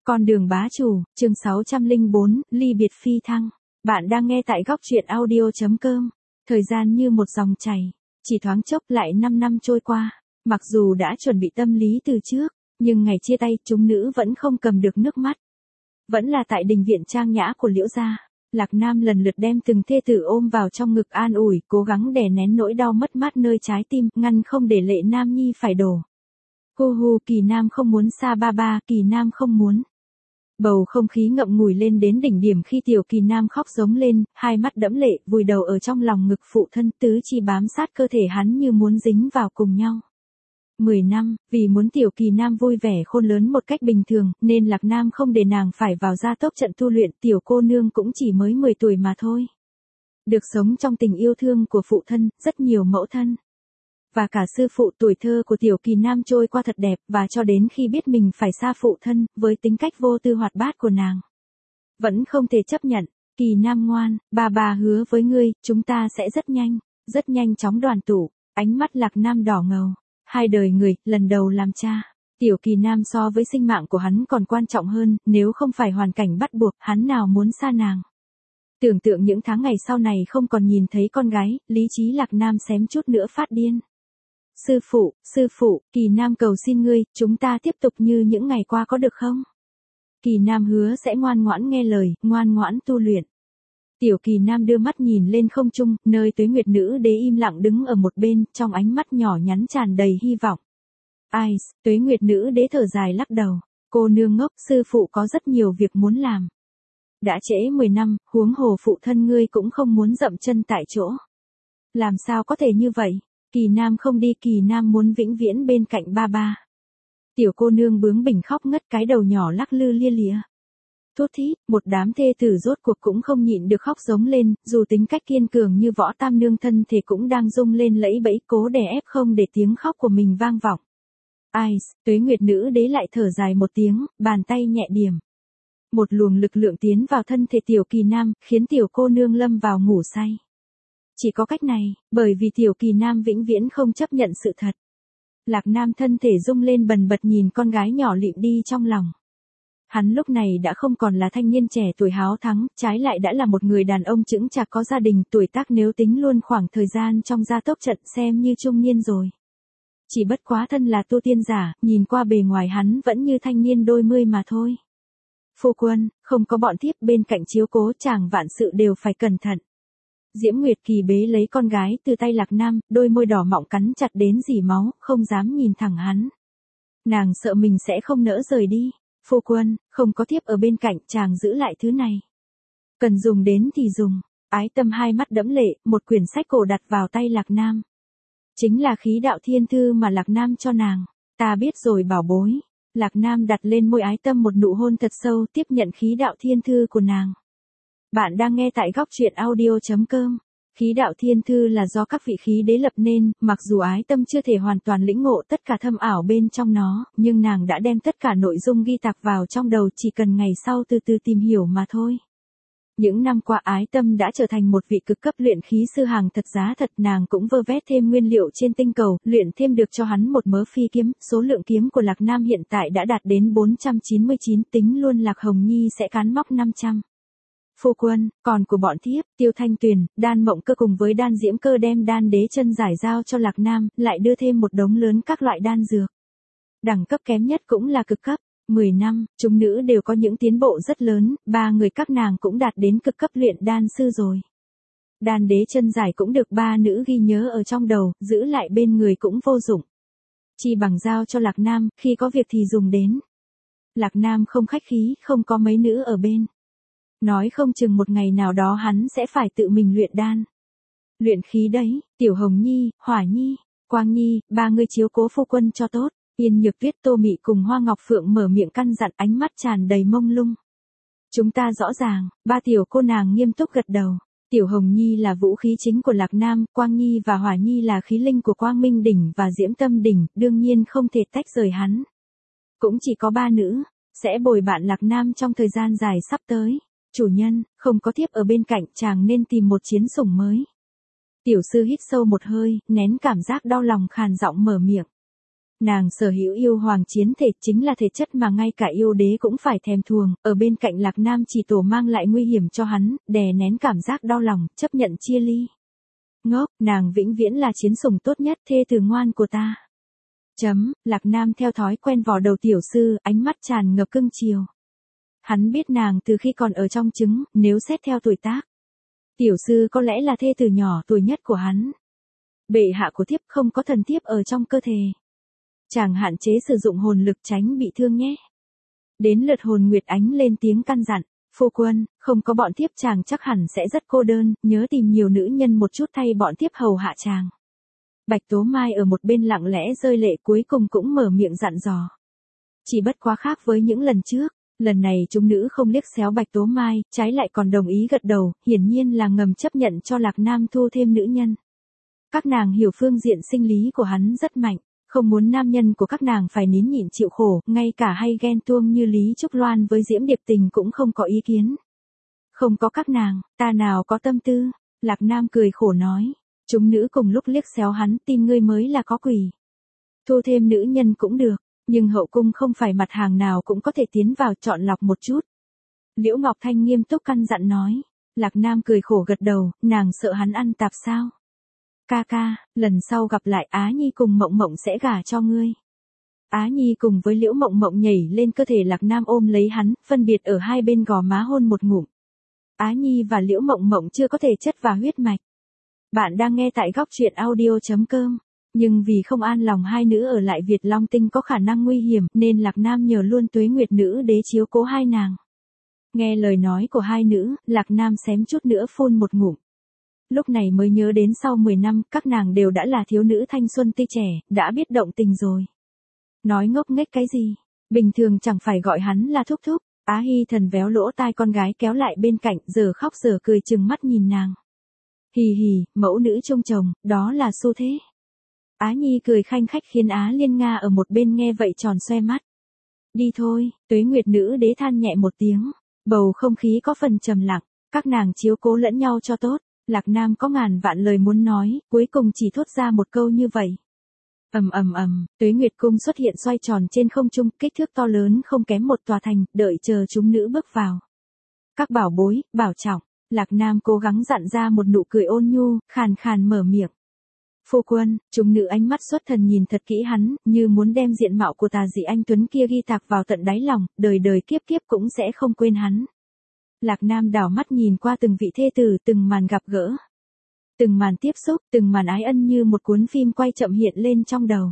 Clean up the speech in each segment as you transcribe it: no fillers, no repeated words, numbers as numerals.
Con đường bá chủ, chương 604, ly biệt phi thăng. Bạn đang nghe tại góc truyện audio.com. Thời gian như một dòng chảy, chỉ thoáng chốc lại 5 năm trôi qua. Mặc dù đã chuẩn bị tâm lý từ trước, nhưng ngày chia tay chúng nữ vẫn không cầm được nước mắt. Vẫn là tại đình viện trang nhã của Liễu gia, Lạc Nam lần lượt đem từng thê tử ôm vào trong ngực an ủi, cố gắng đè nén nỗi đau mất mát nơi trái tim, ngăn không để lệ Nam Nhi phải đổ. Hu hu, Kỳ Nam không muốn xa ba ba, Kỳ Nam không muốn. Bầu không khí ngậm ngùi lên đến đỉnh điểm khi tiểu Kỳ Nam khóc giống lên, hai mắt đẫm lệ, vùi đầu ở trong lòng ngực phụ thân, tứ chi bám sát cơ thể hắn như muốn dính vào cùng nhau. 10 năm, vì muốn tiểu Kỳ Nam vui vẻ khôn lớn một cách bình thường, nên Lạc Nam không để nàng phải vào gia tốc trận tu luyện, tiểu cô nương cũng chỉ mới 10 tuổi mà thôi. Được sống trong tình yêu thương của phụ thân, rất nhiều mẫu thân. Và cả sư phụ, tuổi thơ của tiểu Kỳ Nam trôi qua thật đẹp, và cho đến khi biết mình phải xa phụ thân, với tính cách vô tư hoạt bát của nàng, vẫn không thể chấp nhận. Kỳ Nam ngoan, bà hứa với ngươi, chúng ta sẽ rất nhanh chóng đoàn tụ. Ánh mắt Lạc Nam đỏ ngầu. Hai đời người, lần đầu làm cha. Tiểu Kỳ Nam so với sinh mạng của hắn còn quan trọng hơn, nếu không phải hoàn cảnh bắt buộc, hắn nào muốn xa nàng. Tưởng tượng những tháng ngày sau này không còn nhìn thấy con gái, lý trí Lạc Nam xém chút nữa phát điên. Sư phụ, Kỳ Nam cầu xin ngươi, chúng ta tiếp tục như những ngày qua có được không? Kỳ Nam hứa sẽ ngoan ngoãn nghe lời, ngoan ngoãn tu luyện. Tiểu Kỳ Nam đưa mắt nhìn lên không trung, nơi Tuế Nguyệt Nữ Đế im lặng đứng ở một bên, trong ánh mắt nhỏ nhắn tràn đầy hy vọng. Ai, Tuế Nguyệt Nữ Đế thở dài lắc đầu. Cô nương ngốc, sư phụ có rất nhiều việc muốn làm. Đã trễ 10 năm, huống hồ phụ thân ngươi cũng không muốn dậm chân tại chỗ. Làm sao có thể như vậy? Kỳ Nam không đi, Kỳ Nam muốn vĩnh viễn bên cạnh ba ba. Tiểu cô nương bướng bỉnh khóc ngất, cái đầu nhỏ lắc lư lia lịa. Thút thít, một đám thê tử rốt cuộc cũng không nhịn được khóc giống lên, dù tính cách kiên cường như Võ Tam Nương thân thể cũng đang rung lên lẫy bẫy, cố đè ép không để tiếng khóc của mình vang vọng. Ai, Tuế Nguyệt Nữ Đế lại thở dài một tiếng, bàn tay nhẹ điểm. Một luồng lực lượng tiến vào thân thể tiểu Kỳ Nam, khiến tiểu cô nương lâm vào ngủ say. Chỉ có cách này, bởi vì tiểu Kỳ Nam vĩnh viễn không chấp nhận sự thật. Lạc Nam thân thể rung lên bần bật nhìn con gái nhỏ lịm đi trong lòng. Hắn lúc này đã không còn là thanh niên trẻ tuổi háo thắng, trái lại đã là một người đàn ông chững chạc có gia đình, tuổi tác nếu tính luôn khoảng thời gian trong gia tốc trận xem như trung niên rồi. Chỉ bất quá thân là tu tiên giả, nhìn qua bề ngoài hắn vẫn như thanh niên đôi mươi mà thôi. Phu quân, không có bọn thiếp bên cạnh chiếu cố, chàng vạn sự đều phải cẩn thận. Diễm Nguyệt Kỳ bế lấy con gái từ tay Lạc Nam, đôi môi đỏ mọng cắn chặt đến rỉ máu, không dám nhìn thẳng hắn. Nàng sợ mình sẽ không nỡ rời đi. Phu quân, không có thiếp ở bên cạnh, chàng giữ lại thứ này. Cần dùng đến thì dùng. Ái Tâm hai mắt đẫm lệ, một quyển sách cổ đặt vào tay Lạc Nam. Chính là khí đạo thiên thư mà Lạc Nam cho nàng. Ta biết rồi bảo bối. Lạc Nam đặt lên môi Ái Tâm một nụ hôn thật sâu, tiếp nhận khí đạo thiên thư của nàng. Bạn đang nghe tại góc truyện audio.com. Khí đạo thiên thư là do các vị khí đế lập nên, mặc dù Ái Tâm chưa thể hoàn toàn lĩnh ngộ tất cả thâm ảo bên trong nó, nhưng nàng đã đem tất cả nội dung ghi tạc vào trong đầu, chỉ cần ngày sau từ từ tìm hiểu mà thôi. Những năm qua Ái Tâm đã trở thành một vị cực cấp luyện khí sư hàng thật giá thật, nàng cũng vơ vét thêm nguyên liệu trên tinh cầu, luyện thêm được cho hắn một mớ phi kiếm, số lượng kiếm của Lạc Nam hiện tại đã đạt đến 499, tính luôn Lạc Hồng Nhi sẽ cán móc 500. Phu quân, còn của bọn thiếp, Tiêu Thanh Tuyền, Đan Mộng Cơ cùng với Đan Diễm Cơ đem đan đế chân giải giao cho Lạc Nam, lại đưa thêm một đống lớn các loại đan dược. Đẳng cấp kém nhất cũng là cực cấp. 10 năm, chúng nữ đều có những tiến bộ rất lớn, ba người các nàng cũng đạt đến cực cấp luyện đan sư rồi. Đan đế chân giải cũng được ba nữ ghi nhớ ở trong đầu, giữ lại bên người cũng vô dụng. Chỉ bằng giao cho Lạc Nam, khi có việc thì dùng đến. Lạc Nam không khách khí, không có mấy nữ ở bên. Nói không chừng một ngày nào đó hắn sẽ phải tự mình luyện đan. Luyện khí đấy, Tiểu Hồng Nhi, Hỏa Nhi, Quang Nhi, ba người chiếu cố phu quân cho tốt. Yên Nhược Tuyết, Tô Mị cùng Hoa Ngọc Phượng mở miệng căn dặn, ánh mắt tràn đầy mông lung. Chúng ta rõ ràng, ba tiểu cô nàng nghiêm túc gật đầu. Tiểu Hồng Nhi là vũ khí chính của Lạc Nam, Quang Nhi và Hỏa Nhi là khí linh của Quang Minh Đỉnh và Diễm Tâm Đỉnh, đương nhiên không thể tách rời hắn. Cũng chỉ có ba nữ, sẽ bồi bạn Lạc Nam trong thời gian dài sắp tới. Chủ nhân, không có thiếp ở bên cạnh, chàng nên tìm một chiến sủng mới. Tiểu sư hít sâu một hơi, nén cảm giác đau lòng khàn giọng mở miệng. Nàng sở hữu yêu hoàng chiến thể chính là thể chất mà ngay cả yêu đế cũng phải thèm thuồng, ở bên cạnh Lạc Nam chỉ tổ mang lại nguy hiểm cho hắn, đè nén cảm giác đau lòng, chấp nhận chia ly. Ngốc, nàng vĩnh viễn là chiến sủng tốt nhất, thê tử ngoan của ta. Lạc Nam theo thói quen vò đầu tiểu sư, ánh mắt tràn ngập cưng chiều. Hắn biết nàng từ khi còn ở trong trứng, nếu xét theo tuổi tác. Tiểu sư có lẽ là thê tử nhỏ tuổi nhất của hắn. Bệ hạ của thiếp không có thần thiếp ở trong cơ thể. Chàng hạn chế sử dụng hồn lực tránh bị thương nhé. Đến lượt Hồn Nguyệt Ánh lên tiếng căn dặn, phu quân, không có bọn thiếp chàng chắc hẳn sẽ rất cô đơn, nhớ tìm nhiều nữ nhân một chút thay bọn thiếp hầu hạ chàng. Bạch Tố Mai ở một bên lặng lẽ rơi lệ cuối cùng cũng mở miệng dặn dò. Chỉ bất quá khác với những lần trước, lần này chúng nữ không liếc xéo Bạch Tố Mai, trái lại còn đồng ý gật đầu, hiển nhiên là ngầm chấp nhận cho Lạc Nam thu thêm nữ nhân. Các nàng hiểu phương diện sinh lý của hắn rất mạnh, không muốn nam nhân của các nàng phải nín nhịn chịu khổ, ngay cả hay ghen tuông như Lý Trúc Loan với Diễm Điệp Tình cũng không có ý kiến. Không có các nàng, ta nào có tâm tư, Lạc Nam cười khổ nói. Chúng nữ cùng lúc liếc xéo hắn, tin ngươi mới là có quỷ. Thu thêm nữ nhân cũng được, nhưng hậu cung không phải mặt hàng nào cũng có thể tiến vào, chọn lọc một chút. Liễu Ngọc Thanh nghiêm túc căn dặn nói. Lạc Nam cười khổ gật đầu, nàng sợ hắn ăn tạp sao? Ca ca, lần sau gặp lại Á Nhi cùng Mộng Mộng sẽ gả cho ngươi. Á Nhi cùng với Liễu Mộng Mộng nhảy lên cơ thể Lạc Nam ôm lấy hắn, phân biệt ở hai bên gò má hôn một ngụm. Á Nhi và Liễu Mộng Mộng chưa có thể chất và huyết mạch. Bạn đang nghe tại góc truyện audio.com. Nhưng vì không an lòng hai nữ ở lại Việt Long Tinh có khả năng nguy hiểm nên Lạc Nam nhờ luôn Tuế Nguyệt Nữ Đế chiếu cố hai nàng. Nghe lời nói của hai nữ, Lạc Nam xém chút nữa phun một ngụm. Lúc này mới nhớ đến sau 10 năm, các nàng đều đã là thiếu nữ thanh xuân tươi trẻ, đã biết động tình rồi. Nói ngốc nghếch cái gì, bình thường chẳng phải gọi hắn là thúc thúc. Á Hy Thần véo lỗ tai con gái kéo lại bên cạnh, giờ khóc giờ cười trừng mắt nhìn nàng. Hì hì, mẫu nữ trông chồng, đó là xu thế. Á Nhi cười khanh khách khiến Á Liên Nga ở một bên nghe vậy tròn xoe mắt. Đi thôi, Tuế Nguyệt Nữ Đế than nhẹ một tiếng, bầu không khí có phần trầm lặng, các nàng chiếu cố lẫn nhau cho tốt. Lạc Nam có ngàn vạn lời muốn nói, cuối cùng chỉ thốt ra một câu như vậy. Tuế Nguyệt Cung xuất hiện xoay tròn trên không trung, kích thước to lớn không kém một tòa thành, đợi chờ chúng nữ bước vào. Các bảo bối, bảo trọng, Lạc Nam cố gắng dặn ra một nụ cười ôn nhu, khàn khàn mở miệng. Phu quân, chúng nữ ánh mắt xuất thần nhìn thật kỹ hắn, như muốn đem diện mạo của tà dị anh Tuấn kia ghi tạc vào tận đáy lòng, đời đời kiếp kiếp cũng sẽ không quên hắn. Lạc Nam đảo mắt nhìn qua từng vị thê tử, từng màn gặp gỡ. Từng màn tiếp xúc, từng màn ái ân như một cuốn phim quay chậm hiện lên trong đầu.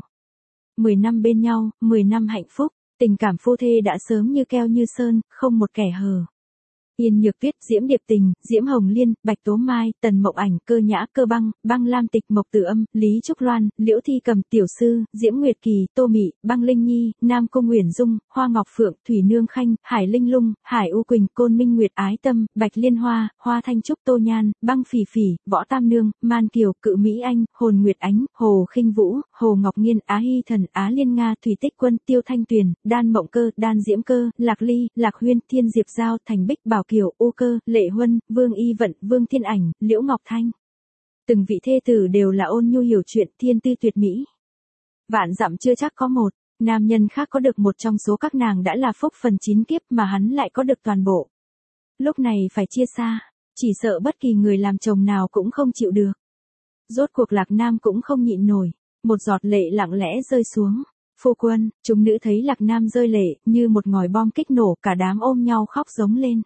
10 năm bên nhau, 10 năm hạnh phúc, tình cảm phu thê đã sớm như keo như sơn, không một kẻ hờ. Yên Nhược Tuyết, Diễm Điệp Tình, Diễm Hồng Liên, Bạch Tố Mai, Tần Mộng Ảnh, Cơ Nhã, Cơ Băng, Băng Lam Tịch, Mộc Tử Âm, Lý Trúc Loan, Liễu Thi Cầm, Tiểu Sư, Diễm Nguyệt Kỳ, Tô Mị, Băng Linh Nhi, Nam Cung Uyển Dung, Hoa Ngọc Phượng, Thủy Nương Khanh, Hải Linh Lung, Hải U Quỳnh, Côn Minh Nguyệt, Ái Tâm, Bạch Liên Hoa, Hoa Thanh Trúc, Tô Nhan, Băng Phỉ Phỉ, Võ Tam Nương, Man Kiều, Cự Mỹ Anh, Hồn Nguyệt Ánh, Hồ Khinh Vũ, Hồ Ngọc Nghiên, Á Hy Thần, Á Liên Nga, Thủy Tích Quân, Tiêu Thanh Tuyền, Đan Mộng Cơ, Đan Diễm Cơ, Lạc Ly, Lạc Huyên, Thiên Diệp Giao, Thành Bích, Bảo Kiều, U Cơ, Lệ Huân, Vương Y Vận, Vương Thiên Ảnh, Liễu Ngọc Thanh. Từng vị thê tử đều là ôn nhu hiểu chuyện, thiên tư tuyệt mỹ. Vạn dặm chưa chắc có một, nam nhân khác có được một trong số các nàng đã là phúc phần 9 kiếp mà hắn lại có được toàn bộ. Lúc này phải chia xa, chỉ sợ bất kỳ người làm chồng nào cũng không chịu được. Rốt cuộc Lạc Nam cũng không nhịn nổi, một giọt lệ lặng lẽ rơi xuống. Phu quân, chúng nữ thấy Lạc Nam rơi lệ, như một ngòi bom kích nổ, cả đám ôm nhau khóc giống lên.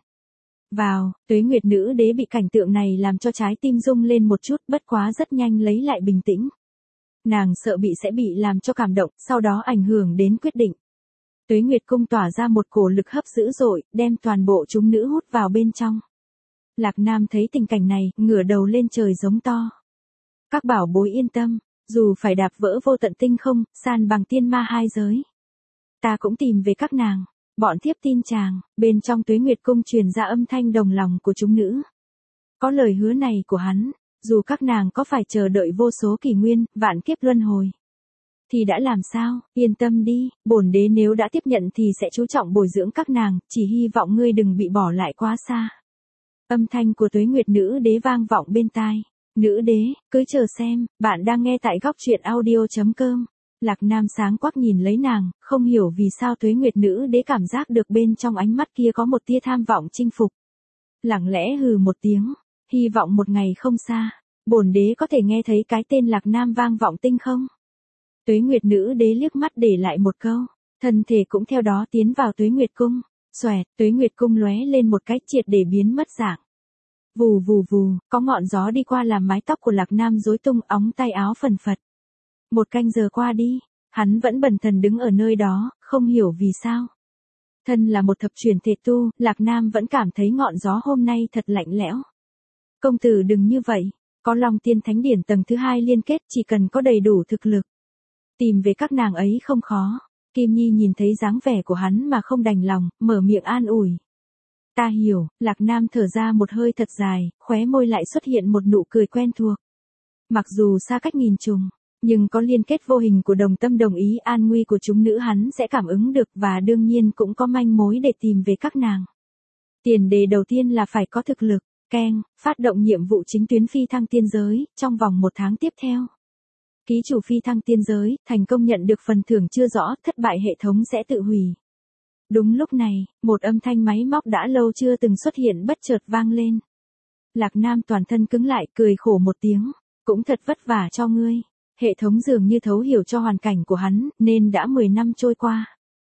Vào, Tuế Nguyệt Nữ Đế bị cảnh tượng này làm cho trái tim rung lên một chút, bất quá rất nhanh lấy lại bình tĩnh. Nàng sợ sẽ bị làm cho cảm động, sau đó ảnh hưởng đến quyết định. Tuế Nguyệt Cung tỏa ra một cổ lực hấp dữ dội, đem toàn bộ chúng nữ hút vào bên trong. Lạc Nam thấy tình cảnh này, ngửa đầu lên trời giống to. Các bảo bối yên tâm, dù phải đạp vỡ vô tận tinh không, san bằng tiên ma hai giới, ta cũng tìm về các nàng. Bọn thiếp tin chàng, bên trong Tuế Nguyệt Cung truyền ra âm thanh đồng lòng của chúng nữ. Có lời hứa này của hắn, dù các nàng có phải chờ đợi vô số kỷ nguyên, vạn kiếp luân hồi, thì đã làm sao, yên tâm đi, bổn đế nếu đã tiếp nhận thì sẽ chú trọng bồi dưỡng các nàng, chỉ hy vọng ngươi đừng bị bỏ lại quá xa. Âm thanh của Tuế Nguyệt Nữ Đế vang vọng bên tai. Nữ đế, cứ chờ xem, bạn đang nghe tại góc truyện audio.com. Lạc Nam sáng quắc nhìn lấy nàng, không hiểu vì sao Tuế Nguyệt nữ đế cảm giác được bên trong ánh mắt kia có một tia tham vọng chinh phục. Lặng lẽ hừ một tiếng, hy vọng một ngày không xa, bổn đế có thể nghe thấy cái tên Lạc Nam vang vọng tinh không? Tuế Nguyệt nữ đế liếc mắt để lại một câu, thân thể cũng theo đó tiến vào Tuế Nguyệt cung, xoẹt, Tuế Nguyệt cung lóe lên một cái triệt để biến mất dạng. Vù vù vù, có ngọn gió đi qua làm mái tóc của Lạc Nam rối tung, óng tay áo phần phật. Một canh giờ qua đi, hắn vẫn bần thần đứng ở nơi đó, không hiểu vì sao. Thân là một thập truyền thể tu, Lạc Nam vẫn cảm thấy ngọn gió hôm nay thật lạnh lẽo. Công tử đừng như vậy, có Long Tiên Thánh Điển tầng thứ 2 liên kết, chỉ cần có đầy đủ thực lực. Tìm về các nàng ấy không khó. Kim Nhi nhìn thấy dáng vẻ của hắn mà không đành lòng, mở miệng an ủi. Ta hiểu, Lạc Nam thở ra một hơi thật dài, khóe môi lại xuất hiện một nụ cười quen thuộc. Mặc dù xa cách nghìn trùng, nhưng có liên kết vô hình của đồng tâm đồng ý an nguy của chúng nữ hắn sẽ cảm ứng được, và đương nhiên cũng có manh mối để tìm về các nàng. Tiền đề đầu tiên là phải có thực lực. Keng, phát động nhiệm vụ chính tuyến phi thăng tiên giới, trong vòng 1 tháng tiếp theo. Ký chủ phi thăng tiên giới, thành công nhận được phần thưởng chưa rõ, thất bại hệ thống sẽ tự hủy. Đúng lúc này, một âm thanh máy móc đã lâu chưa từng xuất hiện bất chợt vang lên. Lạc Nam toàn thân cứng lại, cười khổ một tiếng, cũng thật vất vả cho ngươi. Hệ thống dường như thấu hiểu cho hoàn cảnh của hắn, nên đã 10 năm trôi qua.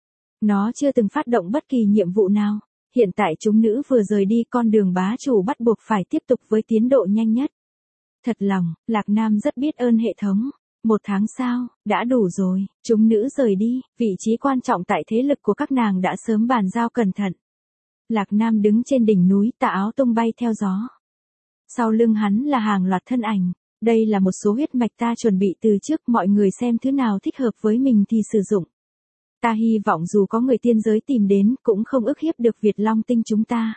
Nó chưa từng phát động bất kỳ nhiệm vụ nào. Hiện tại chúng nữ vừa rời đi, con đường bá chủ bắt buộc phải tiếp tục với tiến độ nhanh nhất. Thật lòng, Lạc Nam rất biết ơn hệ thống. 1 tháng sau, đã đủ rồi, chúng nữ rời đi, vị trí quan trọng tại thế lực của các nàng đã sớm bàn giao cẩn thận. Lạc Nam đứng trên đỉnh núi, tà áo tung bay theo gió. Sau lưng hắn là hàng loạt thân ảnh, đây là một số huyết mạch ta chuẩn bị từ trước, mọi người xem thứ nào thích hợp với mình thì sử dụng. Ta hy vọng dù có người tiên giới tìm đến, cũng không ức hiếp được Việt Long tinh chúng ta.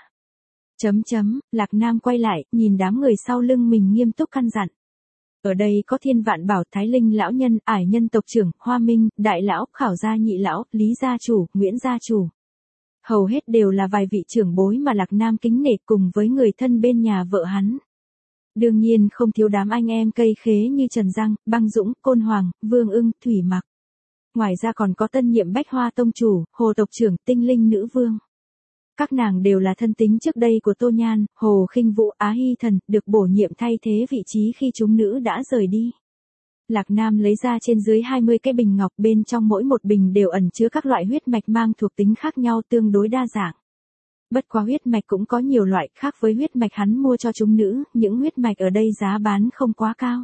Lạc Nam quay lại, nhìn đám người sau lưng mình nghiêm túc căn dặn. Ở đây có Thiên Vạn Bảo, Thái Linh lão nhân, Ải Nhân tộc trưởng, Hoa Minh, Đại lão, Khảo gia nhị lão, Lý gia chủ, Nguyễn gia chủ. Hầu hết đều là vài vị trưởng bối mà Lạc Nam kính nể, cùng với người thân bên nhà vợ hắn. Đương nhiên không thiếu đám anh em cây khế như Trần Giang, Băng Dũng, Côn Hoàng, Vương Ưng, Thủy Mặc. Ngoài ra còn có tân nhiệm Bách Hoa tông chủ, Hồ tộc trưởng, Tinh Linh nữ vương. Các nàng đều là thân tín trước đây của Tô Nhan, Hồ Khinh Vũ, Á Hy Thần, được bổ nhiệm thay thế vị trí khi chúng nữ đã rời đi. Lạc Nam lấy ra trên dưới 20 cái bình ngọc, bên trong mỗi một bình đều ẩn chứa các loại huyết mạch mang thuộc tính khác nhau, tương đối đa dạng. Bất quá huyết mạch cũng có nhiều loại, khác với huyết mạch hắn mua cho chúng nữ, những huyết mạch ở đây giá bán không quá cao.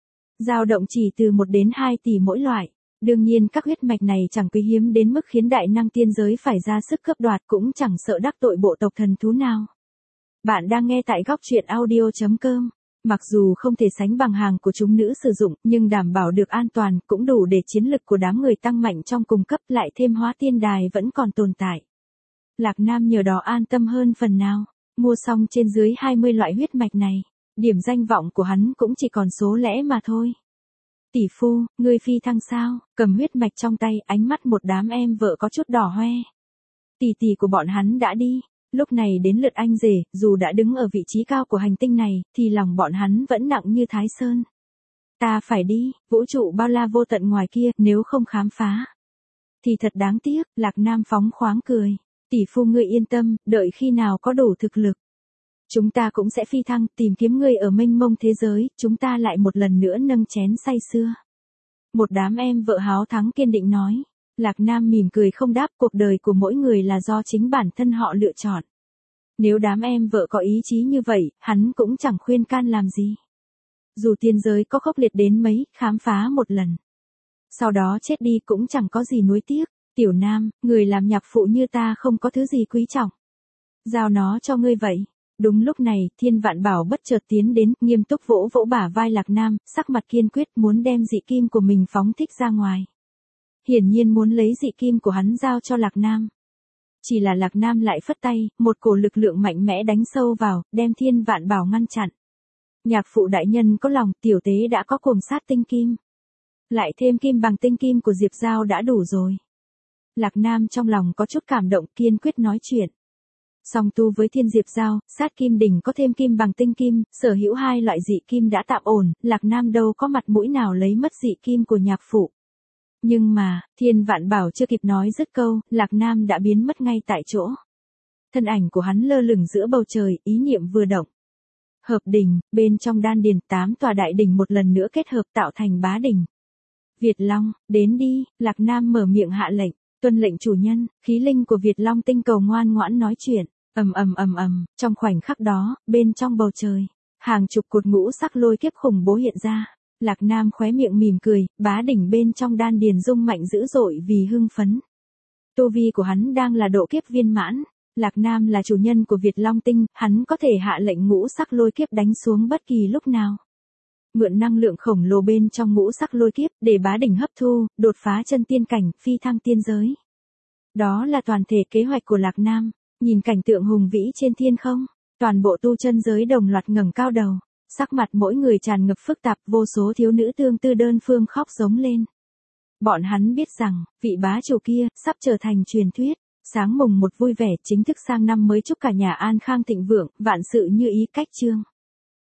Dao động chỉ từ 1 đến 2 tỷ mỗi loại. Đương nhiên các huyết mạch này chẳng quý hiếm đến mức khiến đại năng tiên giới phải ra sức cướp đoạt, cũng chẳng sợ đắc tội bộ tộc thần thú nào. Bạn đang nghe tại góc truyện audio.com. Mặc dù không thể sánh bằng hàng của chúng nữ sử dụng, nhưng đảm bảo được an toàn, cũng đủ để chiến lực của đám người tăng mạnh trong cùng cấp, lại thêm Hóa Tiên Đài vẫn còn tồn tại. Lạc Nam nhờ đó an tâm hơn phần nào. Mua xong trên dưới 20 loại huyết mạch này, điểm danh vọng của hắn cũng chỉ còn số lẻ mà thôi. Tỷ phu, ngươi phi thăng sao? Cầm huyết mạch trong tay, ánh mắt một đám em vợ có chút đỏ hoe. Tỷ tỷ của bọn hắn đã đi, lúc này đến lượt anh rể, dù đã đứng ở vị trí cao của hành tinh này, thì lòng bọn hắn vẫn nặng như Thái Sơn. Ta phải đi, vũ trụ bao la vô tận ngoài kia, nếu không khám phá thì thật đáng tiếc. Lạc Nam phóng khoáng cười. Tỷ phu ngươi yên tâm, đợi khi nào có đủ thực lực, chúng ta cũng sẽ phi thăng, tìm kiếm ngươi ở mênh mông thế giới, chúng ta lại một lần nữa nâng chén say sưa. Một đám em vợ háo thắng kiên định nói. Lạc Nam mỉm cười không đáp, cuộc đời của mỗi người là do chính bản thân họ lựa chọn. Nếu đám em vợ có ý chí như vậy, hắn cũng chẳng khuyên can làm gì. Dù tiên giới có khốc liệt đến mấy, khám phá một lần, sau đó chết đi cũng chẳng có gì nuối tiếc. Tiểu Nam, người làm nhạc phụ như ta không có thứ gì quý trọng, giao nó cho ngươi vậy. Đúng lúc này, Thiên Vạn Bảo bất chợt tiến đến, nghiêm túc vỗ vỗ bả vai Lạc Nam, sắc mặt kiên quyết muốn đem dị kim của mình phóng thích ra ngoài. Hiển nhiên muốn lấy dị kim của hắn giao cho Lạc Nam. Chỉ là Lạc Nam lại phất tay, một cổ lực lượng mạnh mẽ đánh sâu vào, đem Thiên Vạn Bảo ngăn chặn. Nhạc phụ đại nhân có lòng, tiểu tế đã có cuồng sát tinh kim. Lại thêm kim bằng tinh kim của Diệp Giao đã đủ rồi. Lạc Nam trong lòng có chút cảm động, kiên quyết nói chuyện. Song tu với Thiên Diệp Giao, sát kim đỉnh có thêm kim bằng tinh kim, sở hữu 2 loại dị kim đã tạm ổn, Lạc Nam đâu có mặt mũi nào lấy mất dị kim của nhạc phụ. Nhưng mà, Thiên Vạn Bảo chưa kịp nói dứt câu, Lạc Nam đã biến mất ngay tại chỗ. Thân ảnh của hắn lơ lửng giữa bầu trời, ý niệm vừa động. Hợp đỉnh, bên trong đan điền 8 tòa đại đỉnh một lần nữa kết hợp tạo thành bá đỉnh. Việt Long, đến đi, Lạc Nam mở miệng hạ lệnh, tuân lệnh chủ nhân, khí linh của Việt Long tinh cầu ngoan ngoãn nói chuyện, trong khoảnh khắc đó, bên trong bầu trời, hàng chục cột ngũ sắc lôi kiếp khủng bố hiện ra. Lạc Nam khóe miệng mỉm cười, bá đỉnh bên trong đan điền rung mạnh dữ dội vì hưng phấn. Tu vi của hắn đang là độ kiếp viên mãn. Lạc Nam là chủ nhân của Việt Long Tinh, hắn có thể hạ lệnh ngũ sắc lôi kiếp đánh xuống bất kỳ lúc nào. Mượn năng lượng khổng lồ bên trong ngũ sắc lôi kiếp để bá đỉnh hấp thu, đột phá chân tiên cảnh, phi thăng tiên giới. Đó là toàn thể kế hoạch của Lạc Nam. Nhìn cảnh tượng hùng vĩ trên thiên không, toàn bộ tu chân giới đồng loạt ngẩng cao đầu, sắc mặt mỗi người tràn ngập phức tạp, vô số thiếu nữ tương tư đơn phương khóc giống lên. Bọn hắn biết rằng, vị bá chủ kia sắp trở thành truyền thuyết. Sáng mùng 1 vui vẻ, chính thức sang năm mới chúc cả nhà an khang thịnh vượng, vạn sự như ý cách chương.